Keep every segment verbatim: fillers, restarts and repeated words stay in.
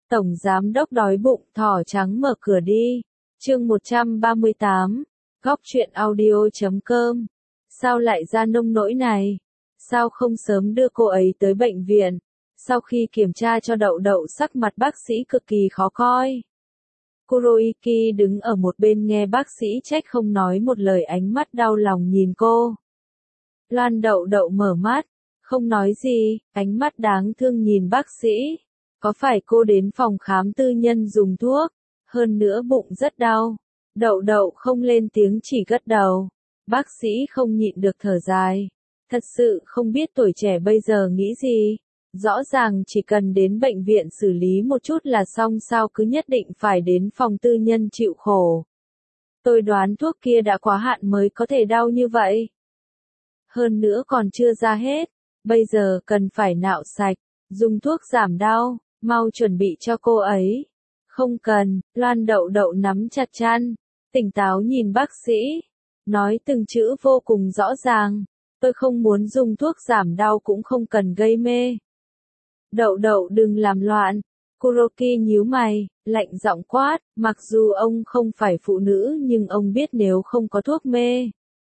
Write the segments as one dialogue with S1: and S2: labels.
S1: Tổng giám đốc đói bụng, thỏ trắng mở cửa đi. Chương một trăm ba mươi tám. Góc truyện audio chấm com. Sao lại ra nông nỗi này? Sao không sớm đưa cô ấy tới bệnh viện? Sau khi kiểm tra cho Đậu Đậu, sắc mặt bác sĩ cực kỳ khó coi. Kuroiki đứng ở một bên nghe bác sĩ trách không nói một lời, ánh mắt đau lòng nhìn cô. Loan Đậu Đậu mở mắt, không nói gì, ánh mắt đáng thương nhìn bác sĩ. Có phải cô đến phòng khám tư nhân dùng thuốc? Hơn nữa bụng rất đau. Đậu Đậu không lên tiếng, chỉ gật đầu. Bác sĩ không nhịn được thở dài. Thật sự không biết tuổi trẻ bây giờ nghĩ gì. Rõ ràng chỉ cần đến bệnh viện xử lý một chút là xong, sao cứ nhất định phải đến phòng tư nhân chịu khổ. Tôi đoán thuốc kia đã quá hạn mới có thể đau như vậy. Hơn nữa còn chưa ra hết. Bây giờ cần phải nạo sạch, dùng thuốc giảm đau, mau chuẩn bị cho cô ấy. Không cần, Loan Đậu Đậu nắm chặt chăn, tỉnh táo nhìn bác sĩ, nói từng chữ vô cùng rõ ràng. Tôi không muốn dùng thuốc giảm đau, cũng không cần gây mê. Đậu Đậu đừng làm loạn. Kuroki nhíu mày, lạnh giọng quát, mặc dù ông không phải phụ nữ nhưng ông biết nếu không có thuốc mê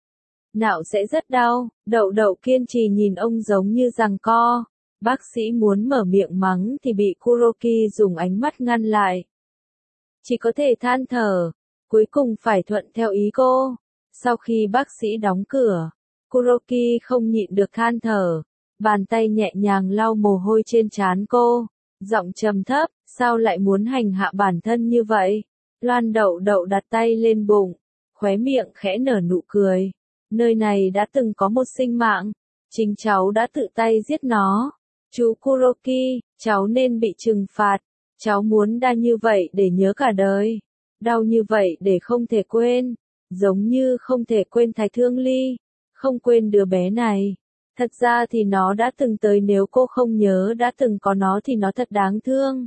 S1: nạo sẽ rất đau. Đậu Đậu kiên trì nhìn ông giống như giằng co. Bác sĩ muốn mở miệng mắng thì bị Kuroki dùng ánh mắt ngăn lại. Chỉ có thể than thở, cuối cùng phải thuận theo ý cô. Sau khi bác sĩ đóng cửa, Kuroki không nhịn được than thở, bàn tay nhẹ nhàng lau mồ hôi trên trán cô, giọng trầm thấp, sao lại muốn hành hạ bản thân như vậy? Loan Đậu Đậu đặt tay lên bụng, khóe miệng khẽ nở nụ cười. Nơi này đã từng có một sinh mạng, chính cháu đã tự tay giết nó. Chú Kuroki, cháu nên bị trừng phạt. Cháu muốn đau như vậy để nhớ cả đời, đau như vậy để không thể quên, giống như không thể quên Thái Thương Ly, không quên đứa bé này. Thật ra thì nó đã từng tới, nếu cô không nhớ đã từng có nó thì nó thật đáng thương.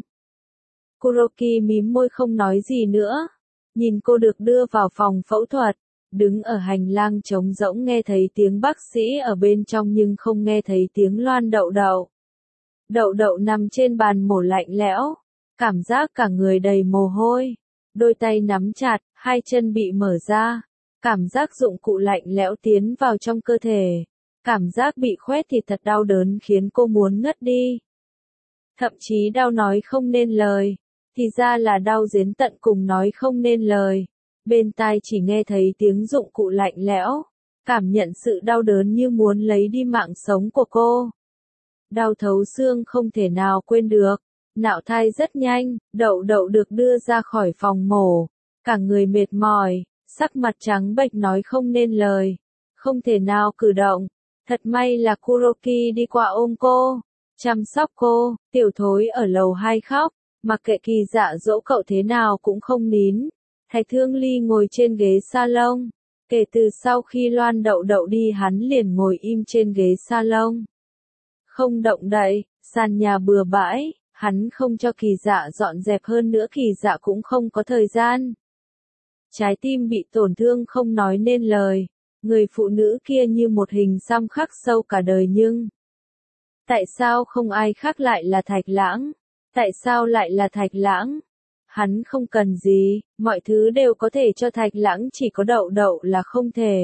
S1: Kuroki mím môi không nói gì nữa, nhìn cô được đưa vào phòng phẫu thuật, đứng ở hành lang trống rỗng, nghe thấy tiếng bác sĩ ở bên trong nhưng không nghe thấy tiếng Loan Đậu Đậu. Đậu Đậu nằm trên bàn mổ lạnh lẽo, cảm giác cả người đầy mồ hôi, đôi tay nắm chặt, hai chân bị mở ra, cảm giác dụng cụ lạnh lẽo tiến vào trong cơ thể, cảm giác bị khoét thịt thật đau đớn khiến cô muốn ngất đi. Thậm chí đau nói không nên lời, thì ra là đau đến tận cùng nói không nên lời. Bên tai chỉ nghe thấy tiếng dụng cụ lạnh lẽo, cảm nhận sự đau đớn như muốn lấy đi mạng sống của cô. Đau thấu xương không thể nào quên được. Nạo thai rất nhanh, Đậu Đậu được đưa ra khỏi phòng mổ, cả người mệt mỏi, sắc mặt trắng bệch nói không nên lời, không thể nào cử động. Thật may là Kuroki đi qua ôm cô, chăm sóc cô. Tiểu Thối ở lầu hai khóc, mặc kệ Kỳ Dạ dỗ cậu thế nào cũng không nín. Thái Thương Ly ngồi trên ghế salon, kể từ sau khi Loan Đậu Đậu đi hắn liền ngồi im trên ghế salon, không động đậy. Sàn nhà bừa bãi, hắn không cho Kỳ Dạ dọn dẹp, hơn nữa Kỳ Dạ cũng không có thời gian. Trái tim bị tổn thương không nói nên lời, người phụ nữ kia như một hình xăm khắc sâu cả đời, nhưng tại sao không ai khác lại là Thạch Lãng? Tại sao lại là Thạch Lãng? Hắn không cần gì, mọi thứ đều có thể cho Thạch Lãng, chỉ có Đậu Đậu là không thể.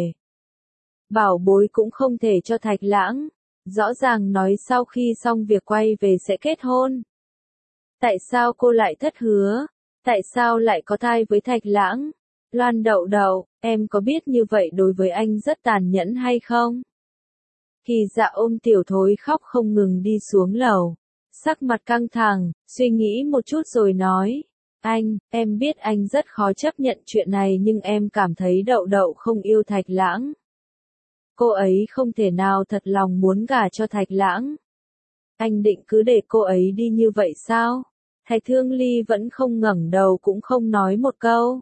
S1: Bảo bối cũng không thể cho Thạch Lãng. Rõ ràng nói sau khi xong việc quay về sẽ kết hôn. Tại sao cô lại thất hứa? Tại sao lại có thai với Thạch Lãng? Loan Đậu Đậu, em có biết như vậy đối với anh rất tàn nhẫn hay không? Kỳ Dạ ôm Tiểu Thối khóc không ngừng đi xuống lầu, sắc mặt căng thẳng, suy nghĩ một chút rồi nói. Anh, em biết anh rất khó chấp nhận chuyện này, nhưng em cảm thấy Đậu Đậu không yêu Thạch Lãng. Cô ấy không thể nào thật lòng muốn gả cho Thạch Lãng. Anh định cứ để cô ấy đi như vậy sao? Thái Thương Ly vẫn không ngẩng đầu cũng không nói một câu.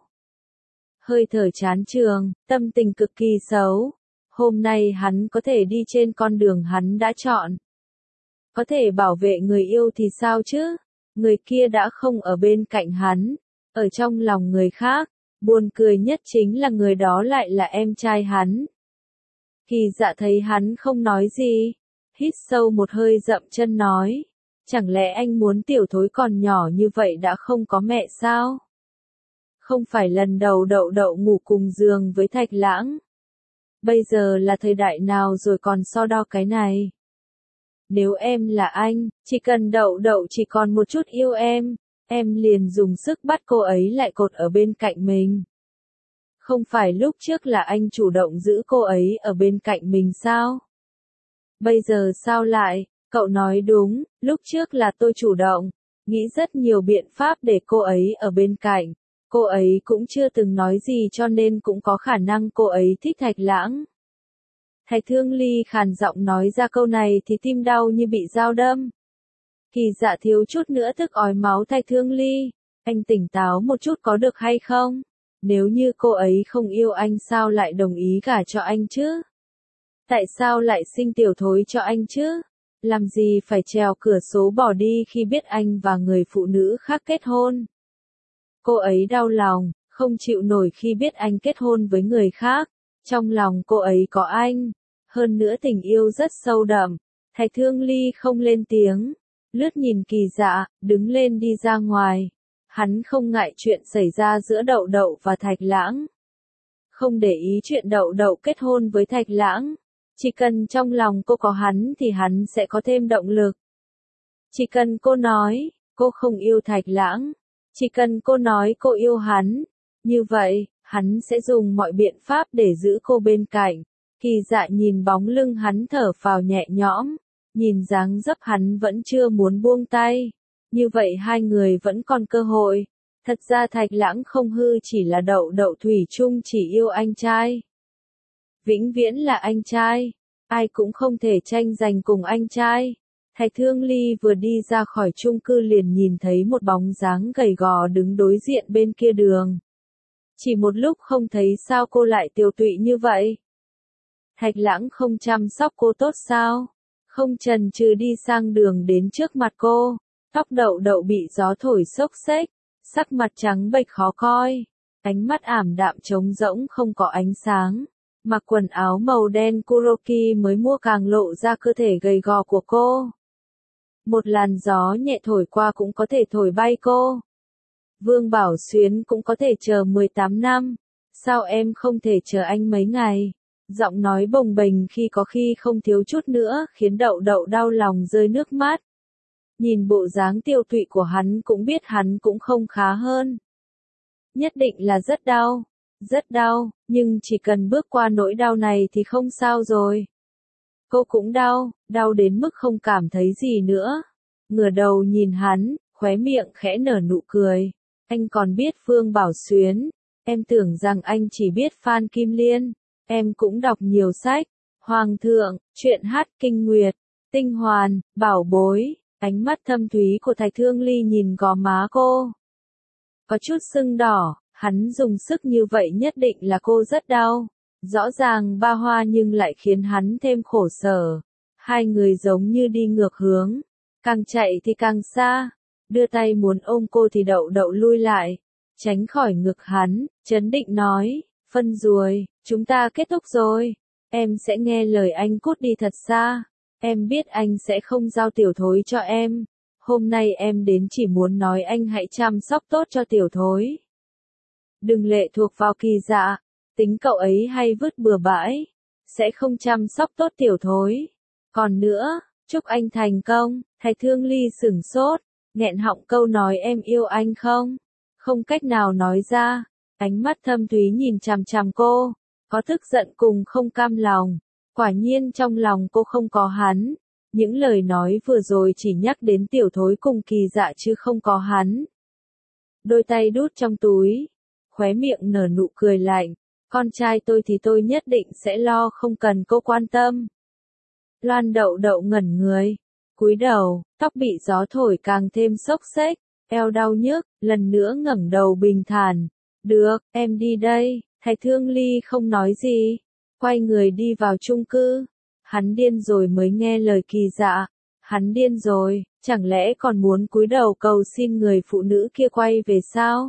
S1: Hơi thở chán chường, tâm tình cực kỳ xấu. Hôm nay hắn có thể đi trên con đường hắn đã chọn, có thể bảo vệ người yêu thì sao chứ? Người kia đã không ở bên cạnh hắn, ở trong lòng người khác. Buồn cười nhất chính là người đó lại là em trai hắn. Kỳ Dạ thấy hắn không nói gì, hít sâu một hơi, dậm chân nói. Chẳng lẽ anh muốn tiểu thối còn nhỏ như vậy đã không có mẹ sao? Không phải lần đầu đậu đậu ngủ cùng giường với Thạch Lãng. Bây giờ là thời đại nào rồi còn so đo cái này? Nếu em là anh, chỉ cần đậu đậu chỉ còn một chút yêu em, em liền dùng sức bắt cô ấy lại cột ở bên cạnh mình. Không phải lúc trước là anh chủ động giữ cô ấy ở bên cạnh mình sao? Bây giờ sao lại? Cậu nói đúng, lúc trước là tôi chủ động, nghĩ rất nhiều biện pháp để cô ấy ở bên cạnh. Cô ấy cũng chưa từng nói gì cho nên cũng có khả năng cô ấy thích Thạch Lãng. Thạch Thương Ly khàn giọng nói ra câu này thì tim đau như bị dao đâm. Kỳ Dạ thiếu chút nữa tức ói máu. Thạch Thương Ly, anh tỉnh táo một chút có được hay không? Nếu như cô ấy không yêu anh sao lại đồng ý gả cho anh chứ? Tại sao lại sinh tiểu thối cho anh chứ? Làm gì phải trèo cửa số bỏ đi khi biết anh và người phụ nữ khác kết hôn? Cô ấy đau lòng, không chịu nổi khi biết anh kết hôn với người khác. Trong lòng cô ấy có anh. Hơn nữa tình yêu rất sâu đậm. Thạch Thương Ly không lên tiếng. Lướt nhìn Kỳ Dạ, đứng lên đi ra ngoài. Hắn không ngại chuyện xảy ra giữa Đậu Đậu và Thạch Lãng. Không để ý chuyện Đậu Đậu kết hôn với Thạch Lãng. Chỉ cần trong lòng cô có hắn thì hắn sẽ có thêm động lực. Chỉ cần cô nói, cô không yêu Thạch Lãng. Chỉ cần cô nói cô yêu hắn. Như vậy, hắn sẽ dùng mọi biện pháp để giữ cô bên cạnh. Kỳ Dạ nhìn bóng lưng hắn thở phào nhẹ nhõm. Nhìn dáng dấp hắn vẫn chưa muốn buông tay. Như vậy hai người vẫn còn cơ hội. Thật ra Thạch Lãng không hư chỉ là Đậu Đậu thủy chung chỉ yêu anh trai. Vĩnh viễn là anh trai. Ai cũng không thể tranh giành cùng anh trai. Thạch Thương Ly vừa đi ra khỏi chung cư liền nhìn thấy một bóng dáng gầy gò đứng đối diện bên kia đường. Chỉ một lúc không thấy sao cô lại tiều tụy như vậy. Thạch Lãng không chăm sóc cô tốt sao? Không chần chừ đi sang đường đến trước mặt cô. Tóc Đậu Đậu bị gió thổi xốc xếch, sắc mặt trắng bệch khó coi. Ánh mắt ảm đạm trống rỗng không có ánh sáng. Mặc quần áo màu đen Kuroki mới mua càng lộ ra cơ thể gầy gò của cô. Một làn gió nhẹ thổi qua cũng có thể thổi bay cô. Vương Bảo Xuyến cũng có thể chờ mười tám năm. Sao em không thể chờ anh mấy ngày? Giọng nói bồng bềnh khi có khi không thiếu chút nữa khiến Đậu Đậu đau lòng rơi nước mắt. Nhìn bộ dáng tiêu tụy của hắn cũng biết hắn cũng không khá hơn. Nhất định là rất đau. Rất đau, nhưng chỉ cần bước qua nỗi đau này thì không sao rồi. Cô cũng đau, đau đến mức không cảm thấy gì nữa. Ngửa đầu nhìn hắn, khóe miệng khẽ nở nụ cười. Anh còn biết Phương Bảo Xuyến. Em tưởng rằng anh chỉ biết Phan Kim Liên. Em cũng đọc nhiều sách. Hoàng thượng, truyện hát kinh nguyệt, tinh hoàn, bảo bối. Ánh mắt thâm thúy của Thạch Thương Ly nhìn gò má cô. Có chút sưng đỏ. Hắn dùng sức như vậy nhất định là cô rất đau. Rõ ràng ba hoa nhưng lại khiến hắn thêm khổ sở. Hai người giống như đi ngược hướng. Càng chạy thì càng xa. Đưa tay muốn ôm cô thì Đậu Đậu lui lại. Tránh khỏi ngực hắn, trấn định nói. Phân rồi, chúng ta kết thúc rồi. Em sẽ nghe lời anh cút đi thật xa. Em biết anh sẽ không giao tiểu thối cho em. Hôm nay em đến chỉ muốn nói anh hãy chăm sóc tốt cho tiểu thối. Đừng lệ thuộc vào Kỳ Dạ, tính cậu ấy hay vứt bừa bãi, sẽ không chăm sóc tốt tiểu thối. Còn nữa, chúc anh thành công. Thạch Thương Ly sửng sốt, nghẹn họng câu nói em yêu anh không? Không cách nào nói ra, ánh mắt thâm thúy nhìn chằm chằm cô, có tức giận cùng không cam lòng. Quả nhiên trong lòng cô không có hắn, những lời nói vừa rồi chỉ nhắc đến tiểu thối cùng Kỳ Dạ chứ không có hắn. Đôi tay đút trong túi. Khóe miệng nở nụ cười lạnh, con trai tôi thì tôi nhất định sẽ lo không cần cô quan tâm. Loan Đậu Đậu ngẩn người, cúi đầu, tóc bị gió thổi càng thêm xốc xếch, eo đau nhức, lần nữa ngẩng đầu bình thản. Được, em đi đây. Thạch Thương Ly không nói gì, quay người đi vào chung cư. Hắn điên rồi mới nghe lời Kỳ Dạ, hắn điên rồi, chẳng lẽ còn muốn cúi đầu cầu xin người phụ nữ kia quay về sao?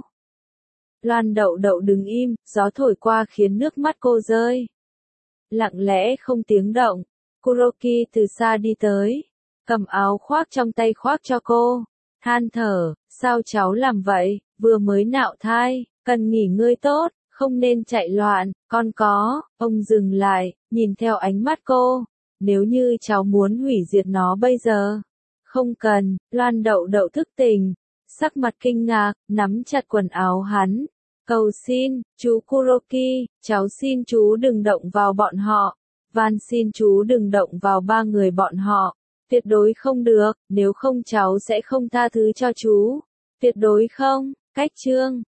S1: Loan Đậu Đậu đứng im, gió thổi qua khiến nước mắt cô rơi. Lặng lẽ không tiếng động, Kuroki từ xa đi tới. cầm áo khoác trong tay khoác cho cô. Than thở, sao cháu làm vậy, vừa mới nạo thai, cần nghỉ ngơi tốt, không nên chạy loạn, con có. Ông dừng lại, nhìn theo ánh mắt cô. Nếu như cháu muốn hủy diệt nó bây giờ. Không cần. Loan Đậu Đậu thức tỉnh, sắc mặt kinh ngạc, nắm chặt quần áo hắn. Cầu xin, chú Kuroki, cháu xin chú đừng động vào bọn họ. Van xin chú đừng động vào ba người bọn họ. Tuyệt đối không được, nếu không cháu sẽ không tha thứ cho chú. Tuyệt đối không. Cách chương